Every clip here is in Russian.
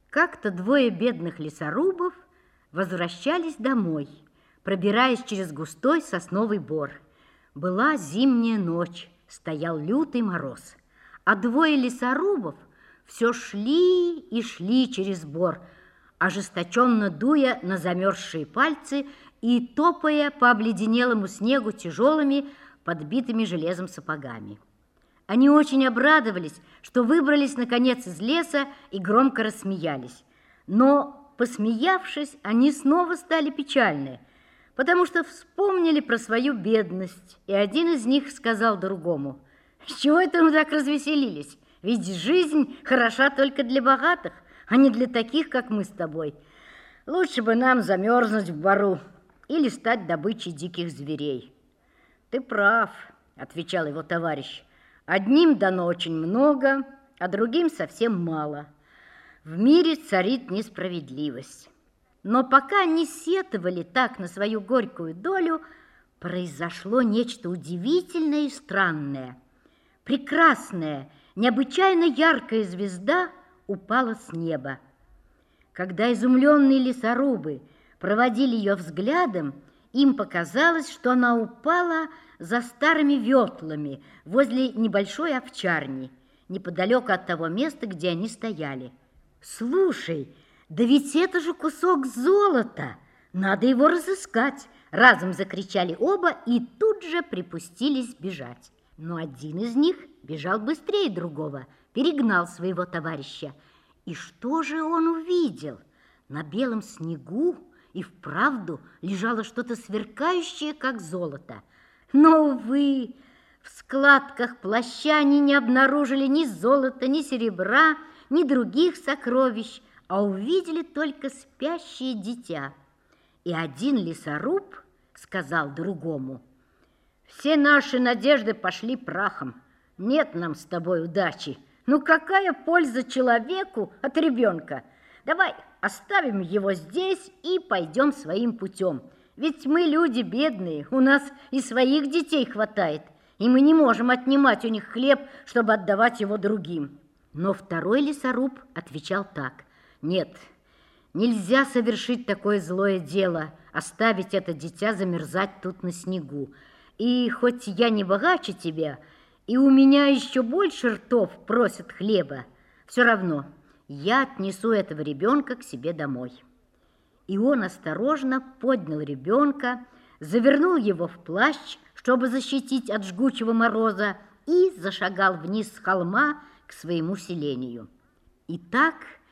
Как-то двое бедных лесорубов возвращались домой, пробираясь через густой сосновый бор. Была зимняя ночь, стоял лютый мороз, а двое лесорубов все шли и шли через бор, ожесточенно дуя на замерзшие пальцы и топая по обледенелому снегу тяжелыми, подбитыми железом сапогами. Они очень обрадовались, что выбрались, наконец, из леса и громко рассмеялись. Но, посмеявшись, они снова стали печальны, потому что вспомнили про свою бедность, и один из них сказал другому: «С чего это мы так развеселились? Ведь жизнь хороша только для богатых, а не для таких, как мы с тобой. Лучше бы нам замерзнуть в бору или стать добычей диких зверей». «Ты прав», — отвечал его товарищ. «Одним дано очень много, а другим совсем мало. В мире царит несправедливость». Но пока они сетовали так на свою горькую долю, произошло нечто удивительное и странное. Прекрасная, необычайно яркая звезда упала с неба. Когда изумленные лесорубы проводили ее взглядом, им показалось, что она упала за старыми ветлами возле небольшой овчарни, неподалеку от того места, где они стояли. «Слушай, да ведь это же кусок золота! Надо его разыскать!» Разом закричали оба и тут же припустились бежать. Но один из них бежал быстрее другого, перегнал своего товарища. И что же он увидел? На белом снегу и вправду лежало что-то сверкающее, как золото. Но, увы, в складках плаща они не обнаружили ни золота, ни серебра, ни других сокровищ, а увидели только спящее дитя. И один лесоруб сказал другому: «Все наши надежды пошли прахом. Нет нам с тобой удачи. Ну какая польза человеку от ребенка? Давай оставим его здесь и пойдем своим путем. Ведь мы люди бедные, у нас и своих детей хватает, и мы не можем отнимать у них хлеб, чтобы отдавать его другим». Но второй лесоруб отвечал так: «Нет, нельзя совершить такое злое дело, оставить это дитя замерзать тут на снегу. И хоть я не богаче тебя, и у меня еще больше ртов просят хлеба, все равно я отнесу этого ребенка к себе домой». И он осторожно поднял ребенка, завернул его в плащ, чтобы защитить от жгучего мороза, и зашагал вниз с холма к своему селению. И так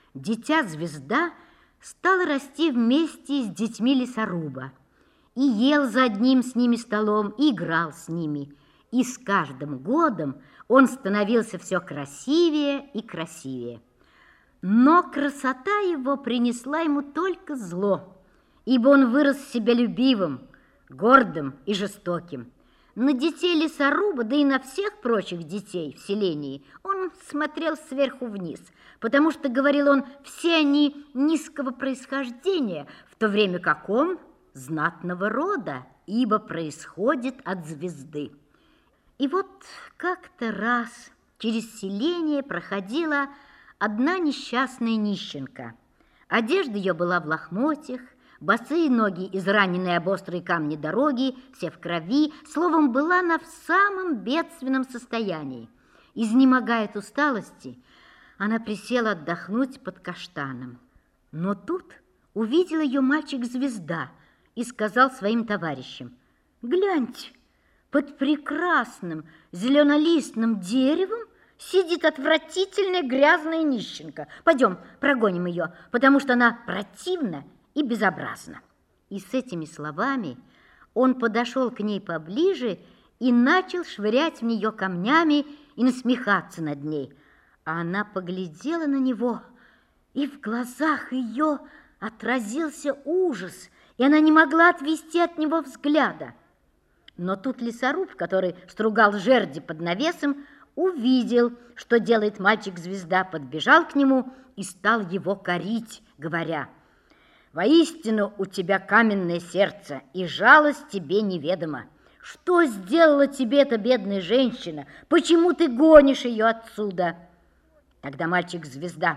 дитя-звезда стало расти вместе с детьми лесоруба, и ел за одним с ними столом, и играл с ними. И с каждым годом он становился все красивее и красивее. Но красота его принесла ему только зло, ибо он вырос себялюбивым, гордым и жестоким. На детей лесоруба, да и на всех прочих детей в селении он смотрел сверху вниз, потому что, говорил он, все они низкого происхождения, в то время как он знатного рода, ибо происходит от звезды. И вот как-то раз через селение проходила одна несчастная нищенка. Одежда ее была в лохмотьях, босые ноги, израненные об острые камни дороги, все в крови, словом, была она в самом бедственном состоянии. Изнемогая от усталости, она присела отдохнуть под каштаном. Но тут увидел ее мальчик-звезда и сказал своим товарищам: «Гляньте, под прекрасным зеленолистным деревом сидит отвратительная грязная нищенка. Пойдем, прогоним ее, потому что она противна и безобразна». И с этими словами он подошел к ней поближе и начал швырять в нее камнями и насмехаться над ней. А она поглядела на него, и в глазах ее отразился ужас, и она не могла отвести от него взгляда. Но тут лесоруб, который стругал жерди под навесом, увидел, что делает мальчик-звезда, подбежал к нему и стал его корить, говоря: «Воистину у тебя каменное сердце, и жалость тебе неведома. Что сделала тебе эта бедная женщина? Почему ты гонишь ее отсюда?» Тогда мальчик-звезда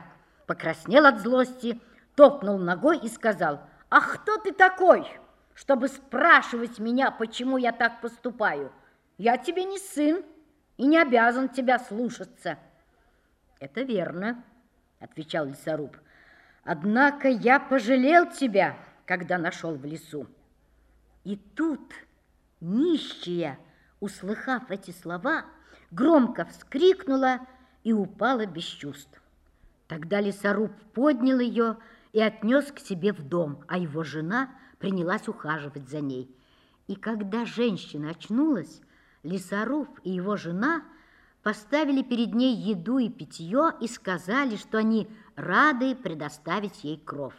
покраснел от злости, топнул ногой и сказал: «А кто ты такой, чтобы спрашивать меня, почему я так поступаю? Я тебе не сын и не обязан тебя слушаться». «Это верно», — отвечал лесоруб. «Однако я пожалел тебя, когда нашел в лесу». И тут нищая, услыхав эти слова, громко вскрикнула и упала без чувств. Тогда лесоруб поднял ее и отнес к себе в дом, а его жена принялась ухаживать за ней. И когда женщина очнулась, лесоруб и его жена поставили перед ней еду и питье и сказали, что они рады предоставить ей кров.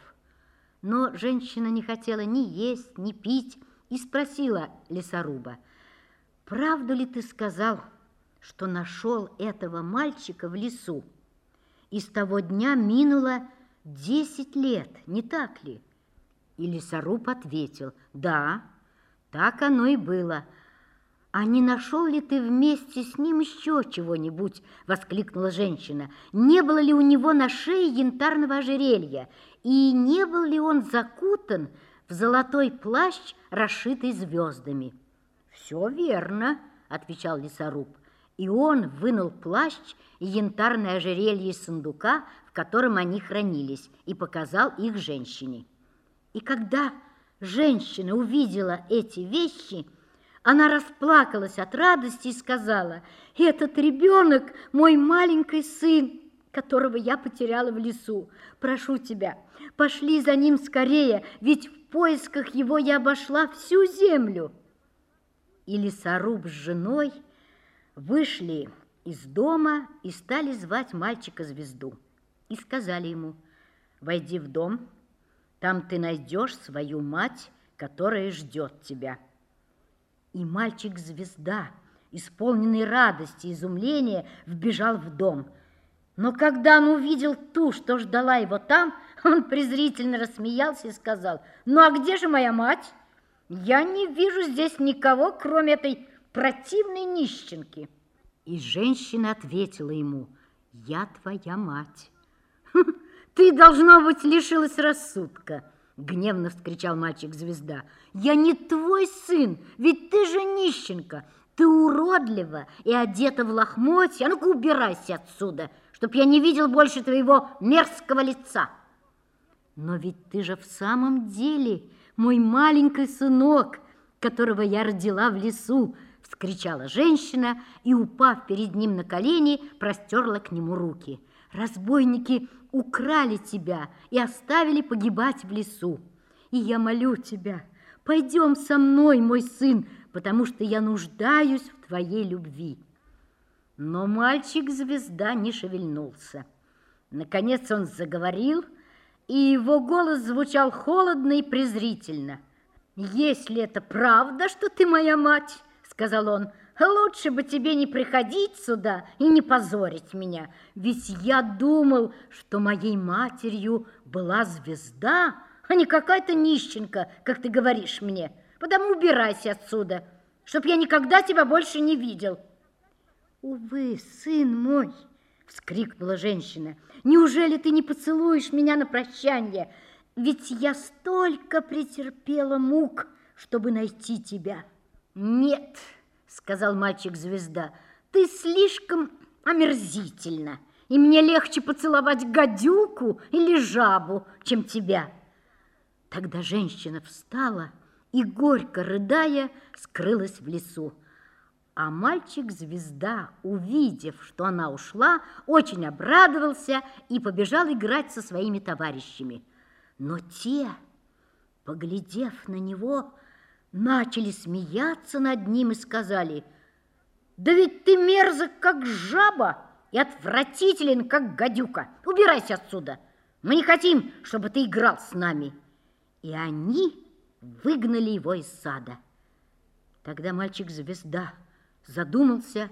Но женщина не хотела ни есть, ни пить и спросила лесоруба: «Правду ли ты сказал, что нашел этого мальчика в лесу? И с того дня минуло 10 лет, не так ли?» И лесоруб ответил: «Да, так оно и было». «А не нашел ли ты вместе с ним еще чего-нибудь?» — воскликнула женщина. «Не было ли у него на шее янтарного ожерелья? И не был ли он закутан в золотой плащ, расшитый звездами?» «Все верно», — отвечал лесоруб. И он вынул плащ и янтарное ожерелье из сундука, в котором они хранились, и показал их женщине. И когда женщина увидела эти вещи, она расплакалась от радости и сказала: «Этот ребенок мой маленький сын, которого я потеряла в лесу. Прошу тебя, пошли за ним скорее, ведь в поисках его я обошла всю землю». И лесоруб с женой вышли из дома и стали звать мальчика-звезду. И сказали ему: «Войди в дом, там ты найдешь свою мать, которая ждет тебя». И мальчик-звезда, исполненный радости и изумления, вбежал в дом. Но когда он увидел ту, что ждала его там, он презрительно рассмеялся и сказал: «Ну а где же моя мать? Я не вижу здесь никого, кроме этой противной нищенки». И женщина ответила ему: «Я твоя мать». «Ты, должно быть, лишилась рассудка», — гневно вскричал мальчик-звезда. «Я не твой сын, ведь ты же нищенка. Ты уродлива и одета в лохмотья. Ну-ка, убирайся отсюда, чтоб я не видел больше твоего мерзкого лица». «Но ведь ты же в самом деле мой маленький сынок, которого я родила в лесу», — вскричала женщина и, упав перед ним на колени, простерла к нему руки. «Разбойники украли тебя и оставили погибать в лесу. И я молю тебя, пойдем со мной, мой сын, потому что я нуждаюсь в твоей любви». Но мальчик-звезда не шевельнулся. Наконец он заговорил, и его голос звучал холодно и презрительно. «Если это правда, что ты моя мать, — сказал он, — лучше бы тебе не приходить сюда и не позорить меня, ведь я думал, что моей матерью была звезда, а не какая-то нищенка, как ты говоришь мне. Потому убирайся отсюда, чтоб я никогда тебя больше не видел». «Увы, сын мой, — вскрикнула женщина, — неужели ты не поцелуешь меня на прощанье? Ведь я столько претерпела мук, чтобы найти тебя». «Нет, — сказал мальчик-звезда, — ты слишком омерзительна, и мне легче поцеловать гадюку или жабу, чем тебя». Тогда женщина встала и, горько рыдая, скрылась в лесу. А мальчик-звезда, увидев, что она ушла, очень обрадовался и побежал играть со своими товарищами. Но те, поглядев на него, начали смеяться над ним и сказали: «Да ведь ты мерзок, как жаба, и отвратителен, как гадюка. Убирайся отсюда. Мы не хотим, чтобы ты играл с нами». И они выгнали его из сада. Тогда мальчик-звезда задумался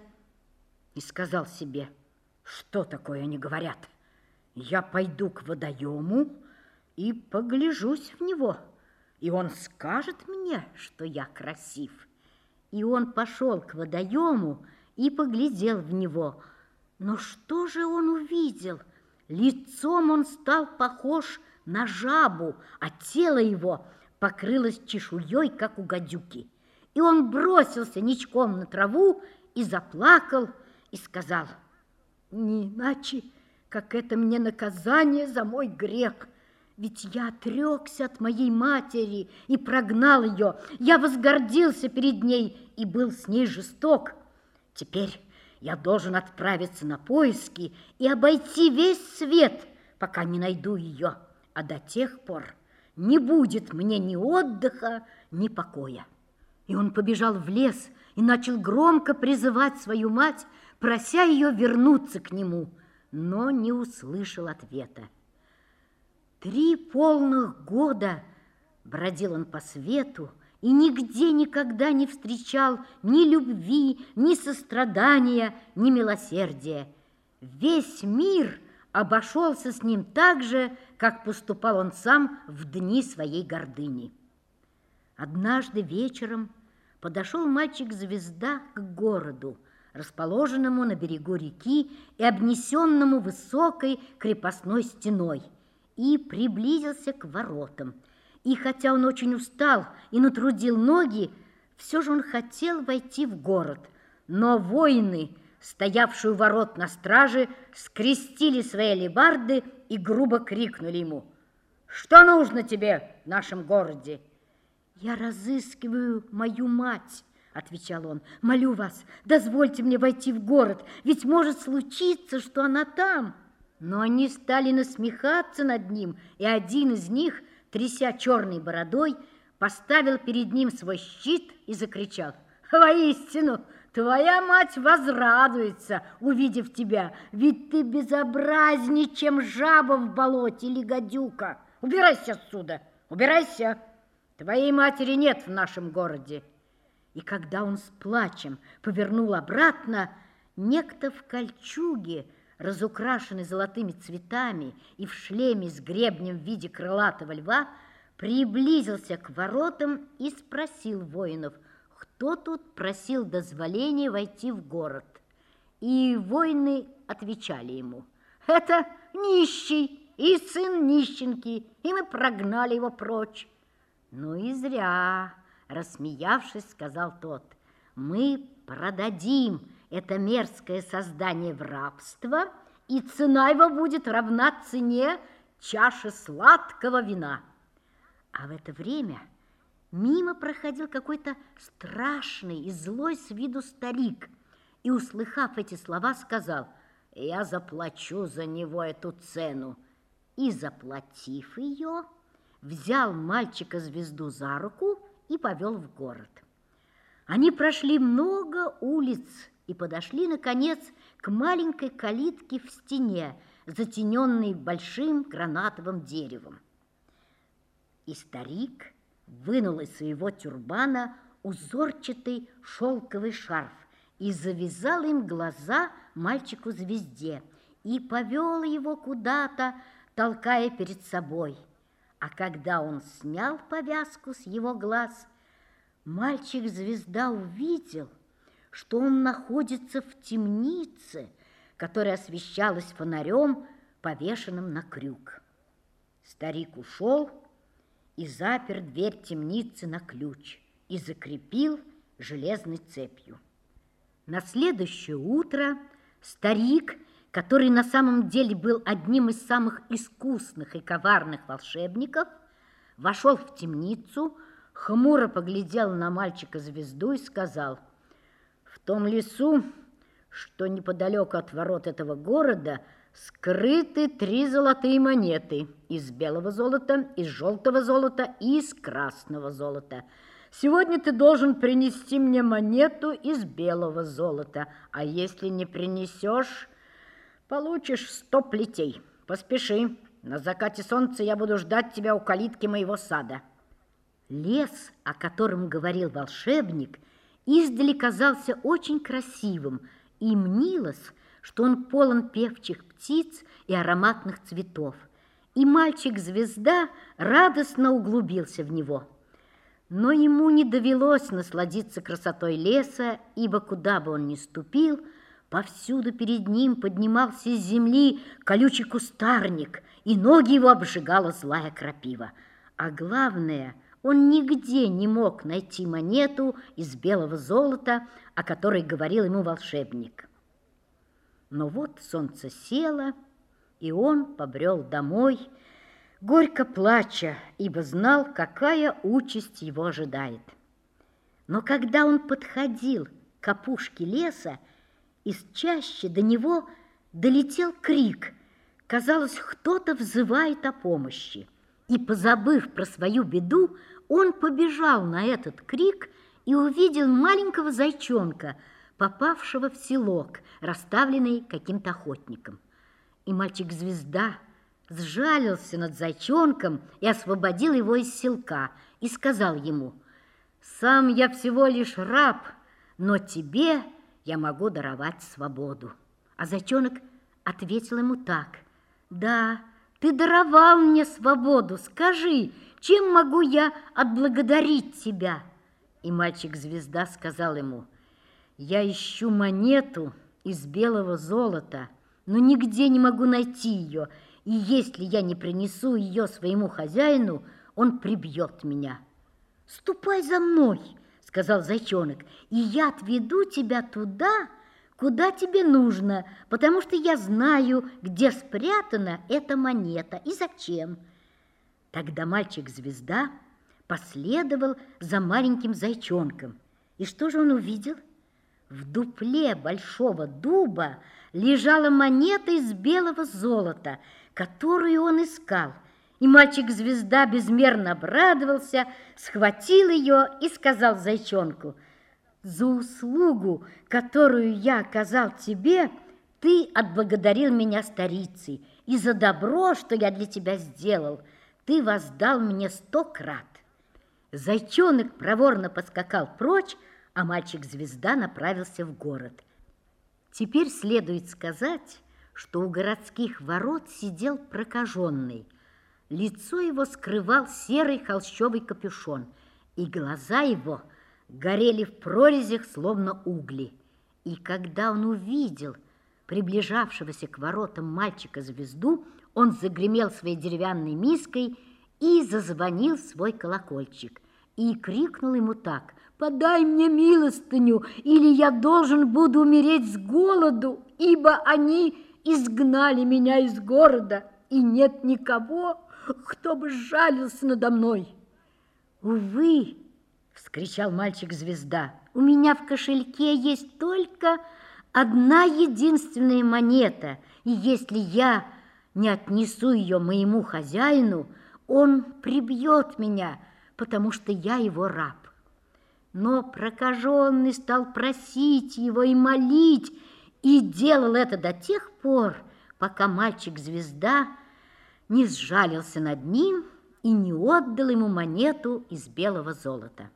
и сказал себе: «Что такое они говорят? Я пойду к водоему и погляжусь в него, и он скажет мне, что я красив». И он пошел к водоему и поглядел в него. Но что же он увидел? Лицом он стал похож на жабу, а тело его покрылось чешуей, как у гадюки. И он бросился ничком на траву и заплакал, и сказал: «Не иначе, как это мне наказание за мой грех. Ведь я отрекся от моей матери и прогнал ее. Я возгордился перед ней и был с ней жесток. Теперь я должен отправиться на поиски и обойти весь свет, пока не найду ее. А до тех пор не будет мне ни отдыха, ни покоя». И он побежал в лес и начал громко призывать свою мать, прося ее вернуться к нему, но не услышал ответа. 3 полных года бродил он по свету и нигде никогда не встречал ни любви, ни сострадания, ни милосердия. Весь мир обошелся с ним так же, как поступал он сам в дни своей гордыни. Однажды вечером подошел мальчик-звезда к городу, расположенному на берегу реки и обнесенному высокой крепостной стеной, и приблизился к воротам. И хотя он очень устал и натрудил ноги, все же он хотел войти в город. Но воины, стоявшие у ворот на страже, скрестили свои алебарды и грубо крикнули ему: «Что нужно тебе в нашем городе?» «Я разыскиваю мою мать», — отвечал он. «Молю вас, дозвольте мне войти в город, ведь может случиться, что она там». Но они стали насмехаться над ним, и один из них, тряся черной бородой, поставил перед ним свой щит и закричал: «Воистину, твоя мать возрадуется, увидев тебя, ведь ты безобразней, чем жаба в болоте или гадюка. Убирайся отсюда, убирайся! Твоей матери нет в нашем городе». И когда он с плачем повернул обратно, некто в кольчуге, разукрашенный золотыми цветами и в шлеме с гребнем в виде крылатого льва, приблизился к воротам и спросил воинов, кто тут просил дозволения войти в город. И воины отвечали ему: «Это нищий и сын нищенки, и мы прогнали его прочь». «Ну и зря», — рассмеявшись, сказал тот: «мы продадим это мерзкое создание в рабство, и цена его будет равна цене чаши сладкого вина». А в это время мимо проходил какой-то страшный и злой с виду старик, и, услыхав эти слова, сказал: «Я заплачу за него эту цену». И, заплатив ее, взял мальчика-звезду за руку и повел в город. Они прошли много улиц и подошли, наконец, к маленькой калитке в стене, затененной большим гранатовым деревом. И старик вынул из своего тюрбана узорчатый шелковый шарф и завязал им глаза мальчику-звезде и повел его куда-то, толкая перед собой. А когда он снял повязку с его глаз, мальчик-звезда увидел, что он находится в темнице, которая освещалась фонарем, повешенным на крюк. Старик ушел и запер дверь темницы на ключ и закрепил железной цепью. На следующее утро старик, который на самом деле был одним из самых искусных и коварных волшебников, вошел в темницу, хмуро поглядел на мальчика-звезду и сказал: «В том лесу, что неподалеку от ворот этого города, скрыты 3 золотые монеты из белого золота, из желтого золота и из красного золота. Сегодня ты должен принести мне монету из белого золота, а если не принесешь, получишь 100 плетей. Поспеши, на закате солнца я буду ждать тебя у калитки моего сада». Лес, о котором говорил волшебник, издали казался очень красивым, и мнилось, что он полон певчих птиц и ароматных цветов. И мальчик-звезда радостно углубился в него. Но ему не довелось насладиться красотой леса, ибо куда бы он ни ступил, Повсюду перед ним поднимался из земли колючий кустарник, и ноги его обжигала злая крапива. А главное, он нигде не мог найти монету из белого золота, о которой говорил ему волшебник. Но вот солнце село, и он побрел домой, горько плача, ибо знал, какая участь его ожидает. Но когда он подходил к опушке леса, из чащи до него долетел крик. Казалось, кто-то взывает о помощи. И, позабыв про свою беду, он побежал на этот крик и увидел маленького зайчонка, попавшего в селок, расставленный каким-то охотником. И мальчик-звезда сжалился над зайчонком и освободил его из селка, и сказал ему: «Сам я всего лишь раб, но тебе я могу даровать свободу». А зайчонок ответил ему так: «Да, ты даровал мне свободу, скажи, чем могу я отблагодарить тебя?» И мальчик-звезда сказал ему: «Я ищу монету из белого золота, но нигде не могу найти ее, и если я не принесу ее своему хозяину, он прибьет меня». «Ступай за мной», — сказал зайчонок, «и я отведу тебя туда, куда тебе нужно, потому что я знаю, где спрятана эта монета и зачем». Тогда мальчик-звезда последовал за маленьким зайчонком. И что же он увидел? В дупле большого дуба лежала монета из белого золота, которую он искал. И мальчик-звезда безмерно обрадовался, схватил ее и сказал зайчонку: «За услугу, которую я оказал тебе, ты отблагодарил меня старицей, и за добро, что я для тебя сделал, ты воздал мне 100 крат». Зайчонок проворно поскакал прочь, а мальчик-звезда направился в город. Теперь следует сказать, что у городских ворот сидел прокаженный. Лицо его скрывал серый холщовый капюшон, и глаза его горели в прорезях, словно угли. И когда он увидел приближавшегося к воротам мальчика-звезду, он загремел своей деревянной миской и зазвонил свой колокольчик, и крикнул ему так: «Подай мне милостыню, или я должен буду умереть с голоду, ибо они изгнали меня из города, и нет никого, кто бы сжалился надо мной». «Увы, — вскричал мальчик-звезда, — у меня в кошельке есть только одна единственная монета, и если я не отнесу ее моему хозяину, он прибьет меня, потому что я его раб». Но прокаженный стал просить его и молить, и делал это до тех пор, пока мальчик-звезда не сжалился над ним и не отдал ему монету из белого золота.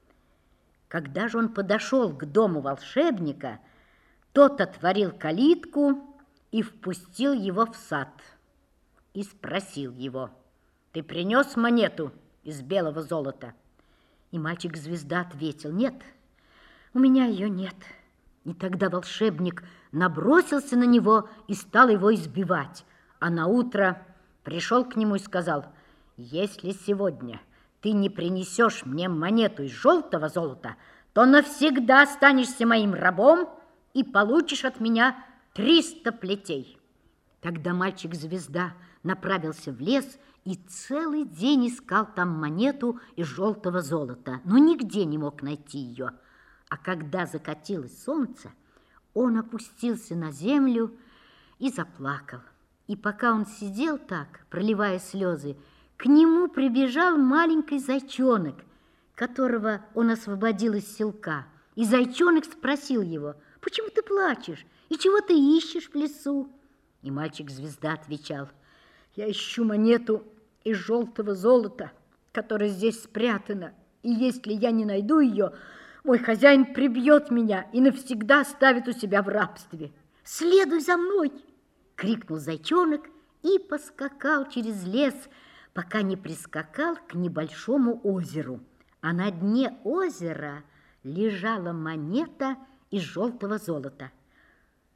Когда же он подошел к дому волшебника, тот отворил калитку и впустил его в сад и спросил его: «Ты принес монету из белого золота?» И мальчик-звезда ответил: «Нет, у меня ее нет». И тогда волшебник набросился на него и стал его избивать, а наутро пришел к нему и сказал: «Если сегодня ты не принесешь мне монету из желтого золота, то навсегда останешься моим рабом и получишь от меня 300 плетей». Тогда мальчик-звезда направился в лес и целый день искал там монету из желтого золота, но нигде не мог найти ее. А когда закатилось солнце, он опустился на землю и заплакал. И пока он сидел так, проливая слезы, к нему прибежал маленький зайчонок, которого он освободил из селка. И зайчонок спросил его: «Почему ты плачешь? И чего ты ищешь в лесу?» И мальчик-звезда отвечал: «Я ищу монету из желтого золота, которая здесь спрятана, и если я не найду ее, мой хозяин прибьет меня и навсегда оставит у себя в рабстве». «Следуй за мной!» — крикнул зайчонок и поскакал через лес, пока не прискакал к небольшому озеру. А на дне озера лежала монета из желтого золота.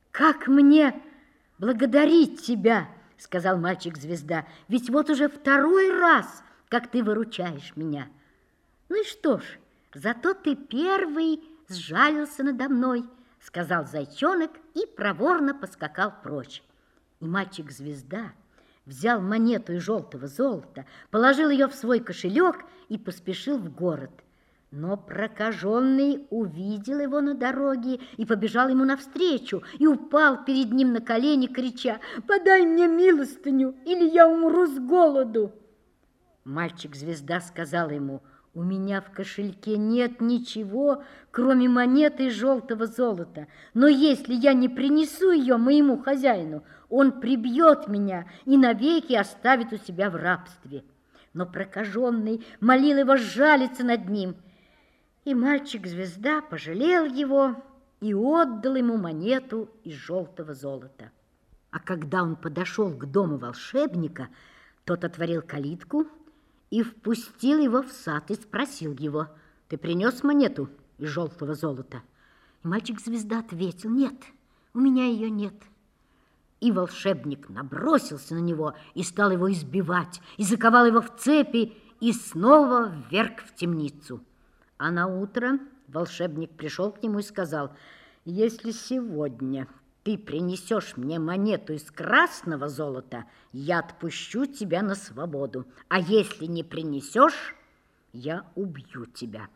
как мне благодарить тебя, сказал мальчик-звезда, ведь вот уже второй раз, как ты выручаешь меня. Ну и что ж, зато ты первый сжалился надо мной, сказал зайчонок и проворно поскакал прочь. И мальчик-звезда взял монету из желтого золота, положил ее в свой кошелек и поспешил в город. Но прокаженный увидел его на дороге и побежал ему навстречу, и упал перед ним на колени, крича: «Подай мне милостыню, или я умру с голоду!» Мальчик-звезда сказал ему: «У меня в кошельке нет ничего, кроме монеты из желтого золота, но если я не принесу ее моему хозяину, он прибьет меня и навеки оставит у себя в рабстве». Но прокаженный молил его сжалиться над ним, и мальчик-звезда пожалел его и отдал ему монету из желтого золота. А когда он подошел к дому волшебника, тот отворил калитку и впустил его в сад и спросил его: «Ты принес монету из желтого золота?» И мальчик-звезда ответил: «Нет, у меня ее нет». И волшебник набросился на него и стал его избивать, и заковал его в цепи, и снова вверг в темницу. А на утро волшебник пришел к нему и сказал: «Если сегодня ты принесешь мне монету из красного золота, я отпущу тебя на свободу, а если не принесешь, я убью тебя».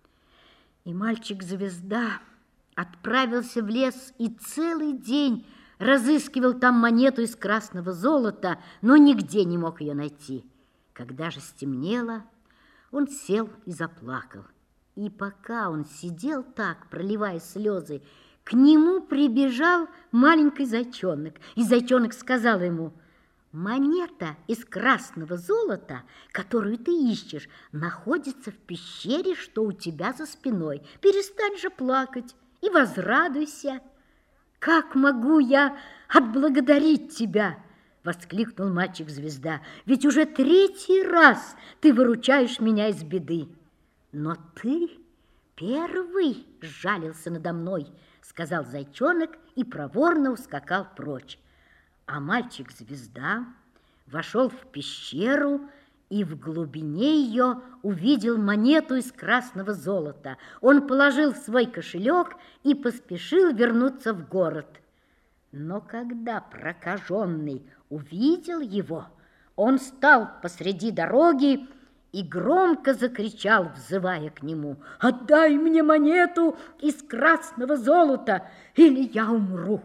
И мальчик-звезда отправился в лес и целый день разыскивал там монету из красного золота, но нигде не мог ее найти. Когда же стемнело, он сел и заплакал. И пока он сидел так, проливая слезы, к нему прибежал маленький зайчонок. И зайчонок сказал ему: «Монета из красного золота, которую ты ищешь, находится в пещере, что у тебя за спиной. Перестань же плакать и возрадуйся». «Как могу я отблагодарить тебя?» — воскликнул мальчик-звезда. «Ведь уже третий раз ты выручаешь меня из беды». «Но ты первый сжалился надо мной», — сказал зайчонок и проворно ускакал прочь. А мальчик-звезда вошел в пещеру и в глубине ее увидел монету из красного золота. Он положил в свой кошелек и поспешил вернуться в город. Но когда прокаженный увидел его, он стал посреди дороги и громко закричал, взывая к нему: «Отдай мне монету из красного золота, или я умру!»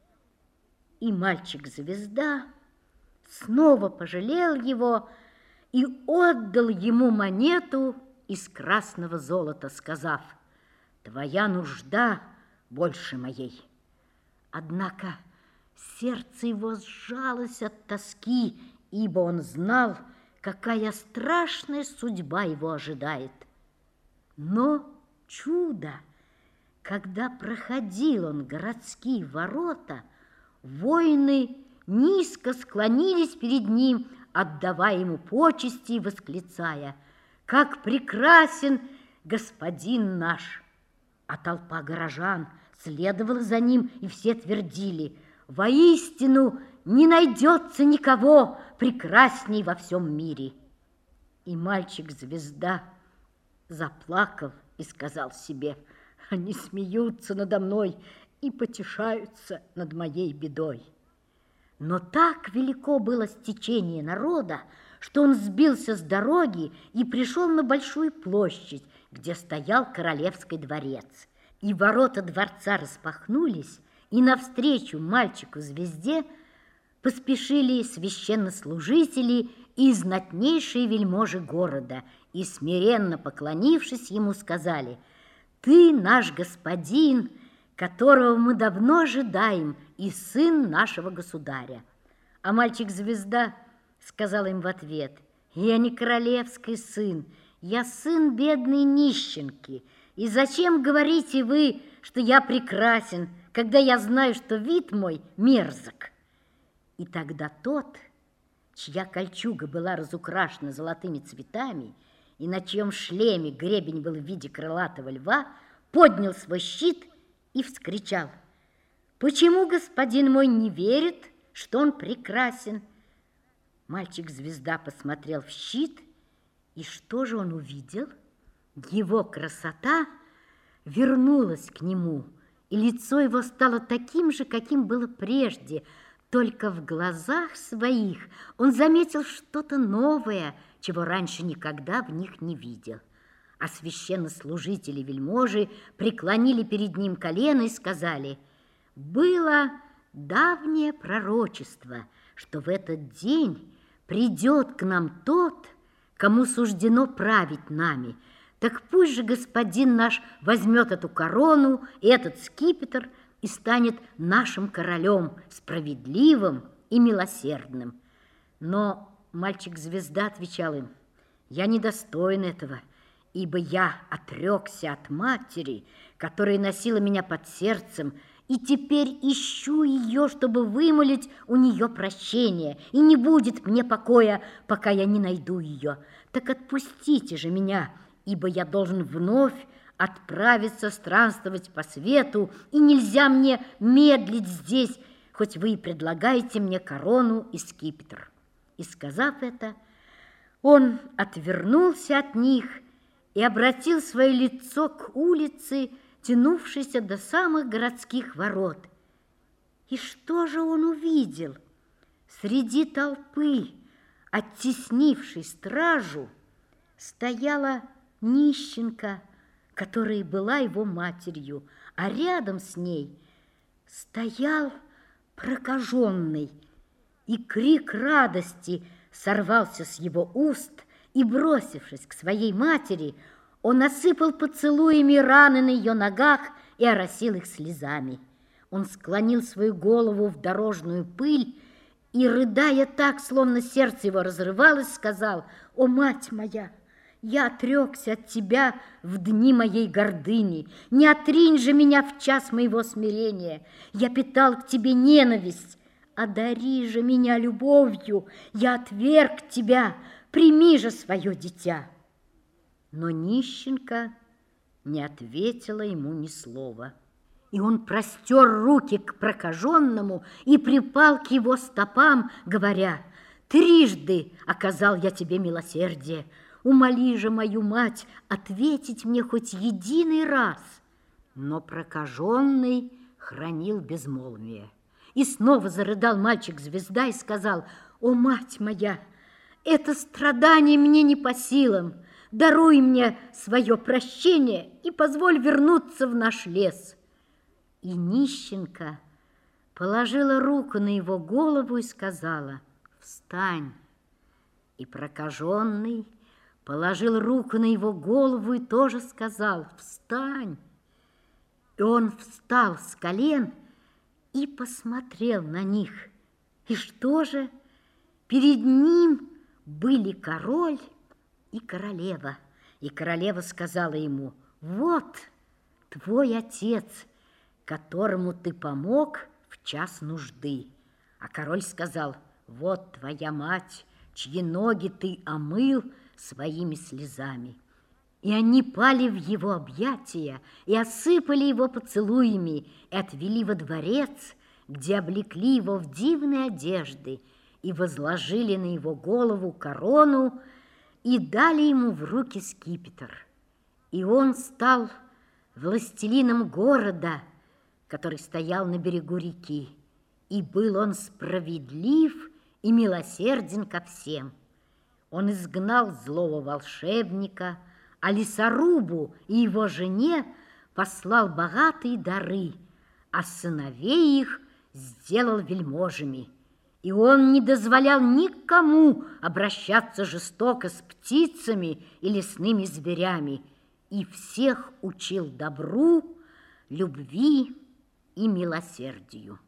И мальчик-звезда снова пожалел его и отдал ему монету из красного золота, сказав: «Твоя нужда больше моей». Однако сердце его сжалось от тоски, ибо он знал, какая страшная судьба его ожидает. Но чудо! Когда проходил он городские ворота, воины низко склонились перед ним, отдавая ему почести и восклицая: «Как прекрасен господин наш!» А толпа горожан следовала за ним, и все твердили: «Воистину не найдется никого прекрасней во всем мире». И мальчик-звезда заплакал и сказал себе: «Они смеются надо мной и потешаются над моей бедой». Но так велико было стечение народа, что он сбился с дороги и пришел на большую площадь, где стоял королевский дворец. И ворота дворца распахнулись, и навстречу мальчику-звезде поспешили священнослужители и знатнейшие вельможи города, и, смиренно поклонившись ему, сказали: «Ты наш господин, которого мы давно ожидаем, и сын нашего государя». А мальчик-звезда сказал им в ответ: «Я не королевский сын, я сын бедной нищенки. И зачем говорите вы, что я прекрасен, когда я знаю, что вид мой мерзок?» И тогда тот, чья кольчуга была разукрашена золотыми цветами и на чьем шлеме гребень был в виде крылатого льва, поднял свой щит и вскричал: Почему господин мой не верит, что он прекрасен? Мальчик-звезда посмотрел в щит, и что же он увидел? Его красота вернулась к нему, и лицо его стало таким же, каким было прежде. Только в глазах своих он заметил что-то новое, чего раньше никогда в них не видел. А священнослужители вельможи преклонили перед ним колено и сказали: «Было давнее пророчество, что в этот день придет к нам тот, кому суждено править нами. Так пусть же господин наш возьмет эту корону и этот скипетр и станет нашим королем, справедливым и милосердным». Но мальчик-звезда отвечал им: «Я недостоин этого, ибо я отрекся от матери, которая носила меня под сердцем, и теперь ищу ее, чтобы вымолить у нее прощение, и не будет мне покоя, пока я не найду ее. Так отпустите же меня, ибо я должен вновь отправиться странствовать по свету, и нельзя мне медлить здесь, хоть вы и предлагаете мне корону и скипетр». И, сказав это, он отвернулся от них и обратил свое лицо к улице, тянувшейся до самых городских ворот. И что же он увидел? Среди толпы, оттеснившей стражу, стояла нищенка, которая была его матерью, а рядом с ней стоял прокаженный, и крик радости сорвался с его уст, и, бросившись к своей матери, он осыпал поцелуями раны на ее ногах и оросил их слезами. Он склонил свою голову в дорожную пыль и, рыдая так, словно сердце его разрывалось, сказал: «О, мать моя! Я отрекся от тебя в дни моей гордыни. Не отринь же меня в час моего смирения. Я питал к тебе ненависть. Одари же меня любовью. Я отверг тебя. Прими же свое дитя». Но нищенка не ответила ему ни слова. И он простер руки к прокаженному и припал к его стопам, говоря: «Трижды оказал я тебе милосердие. Умоли же мою мать ответить мне хоть единый раз». Но прокаженный хранил безмолвие. И снова зарыдал мальчик-звезда и сказал: «О, мать моя, это страдание мне не по силам. Даруй мне свое прощение и позволь вернуться в наш лес». И нищенка положила руку на его голову и сказала: «Встань». И прокаженный положил руку на его голову и тоже сказал: «Встань». И он встал с колен и посмотрел на них. И что же? Перед ним были король и королева. И королева сказала ему: «Вот твой отец, которому ты помог в час нужды». А король сказал: «Вот твоя мать, чьи ноги ты омыл своими слезами». И они пали в его объятия и осыпали его поцелуями и отвели во дворец, где облекли его в дивные одежды и возложили на его голову корону и дали ему в руки скипетр. И он стал властелином города, который стоял на берегу реки, и был он справедлив и милосерден ко всем. Он изгнал злого волшебника, а лесорубу и его жене послал богатые дары, а сыновей их сделал вельможами. И он не дозволял никому обращаться жестоко с птицами и лесными зверями, и всех учил добру, любви и милосердию.